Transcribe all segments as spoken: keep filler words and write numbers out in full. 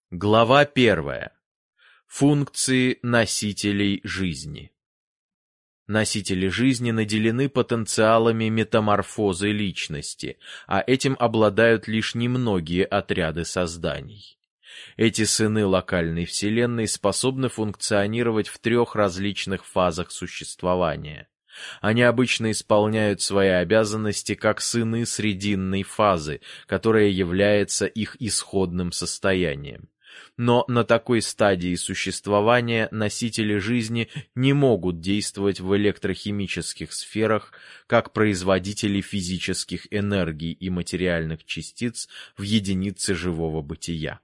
Глава первая. Функции носителей жизни. Носители жизни наделены потенциалами метаморфозы личности, а этим обладают лишь немногие отряды созданий. Эти сыны локальной вселенной способны функционировать в трех различных фазах существования. Они обычно исполняют свои обязанности как сыны срединной фазы, которая является их исходным состоянием. Но на такой стадии существования носители жизни не могут действовать в электрохимических сферах как производители физических энергий и материальных частиц в единице живого бытия.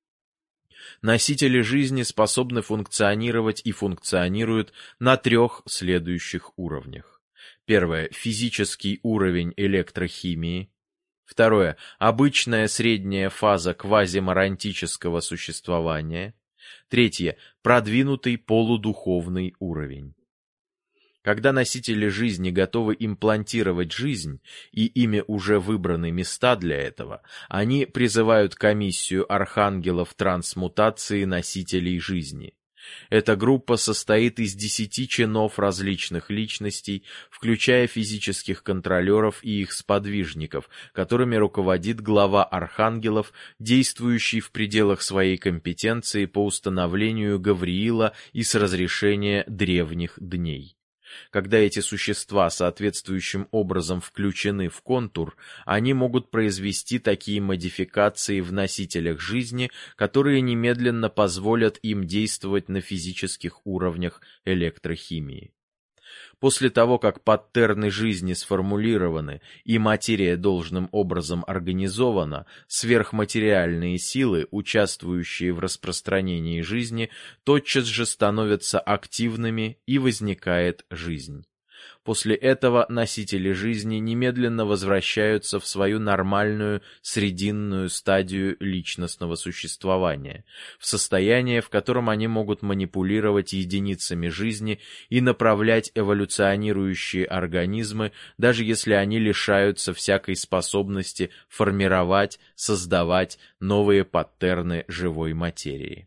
Носители жизни способны функционировать и функционируют на трех следующих уровнях. Первое. Физический уровень электрохимии. Второе. Обычная средняя фаза квазиморантического существования. Третье. Продвинутый полудуховный уровень. Когда носители жизни готовы имплантировать жизнь, и ими уже выбраны места для этого, они призывают комиссию архангелов трансмутации носителей жизни. Эта группа состоит из десяти чинов различных личностей, включая физических контролеров и их сподвижников, которыми руководит глава архангелов, действующий в пределах своей компетенции по установлению Гавриила и с разрешения древних дней. Когда эти существа соответствующим образом включены в контур, они могут произвести такие модификации в носителях жизни, которые немедленно позволят им действовать на физических уровнях электрохимии. После того, как паттерны жизни сформулированы и материя должным образом организована, сверхматериальные силы, участвующие в распространении жизни, тотчас же становятся активными, и возникает жизнь. После этого носители жизни немедленно возвращаются в свою нормальную срединную стадию личностного существования, в состояние, в котором они могут манипулировать единицами жизни и направлять эволюционирующие организмы, даже если они лишаются всякой способности формировать, создавать новые паттерны живой материи.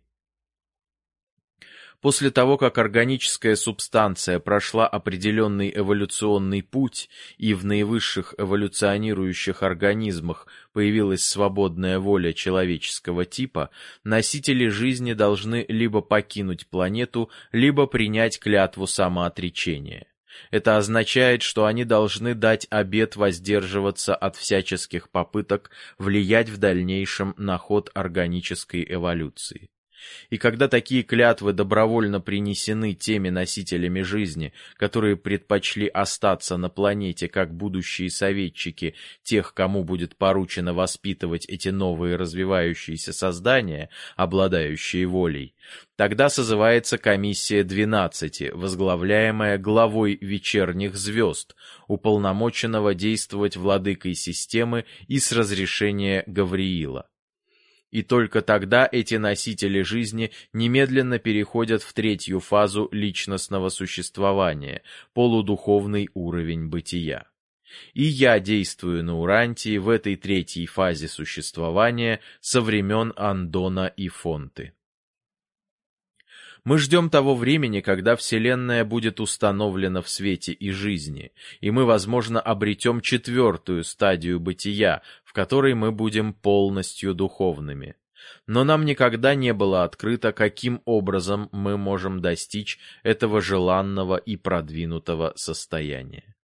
После того, как органическая субстанция прошла определенный эволюционный путь и в наивысших эволюционирующих организмах появилась свободная воля человеческого типа, носители жизни должны либо покинуть планету, либо принять клятву самоотречения. Это означает, что они должны дать обет воздерживаться от всяческих попыток влиять в дальнейшем на ход органической эволюции. И когда такие клятвы добровольно принесены теми носителями жизни, которые предпочли остаться на планете как будущие советчики тех, кому будет поручено воспитывать эти новые развивающиеся создания, обладающие волей, тогда созывается комиссия двенадцати, возглавляемая главой вечерних звезд, уполномоченного действовать владыкой системы и с разрешения Гавриила. И только тогда эти носители жизни немедленно переходят в третью фазу личностного существования, полудуховный уровень бытия. И я действую на Урантии в этой третьей фазе существования со времен Андона и Фонты. Мы ждем того времени, когда Вселенная будет установлена в свете и жизни, и мы, возможно, обретем четвертую стадию бытия, в которой мы будем полностью духовными. Но нам никогда не было открыто, каким образом мы можем достичь этого желанного и продвинутого состояния.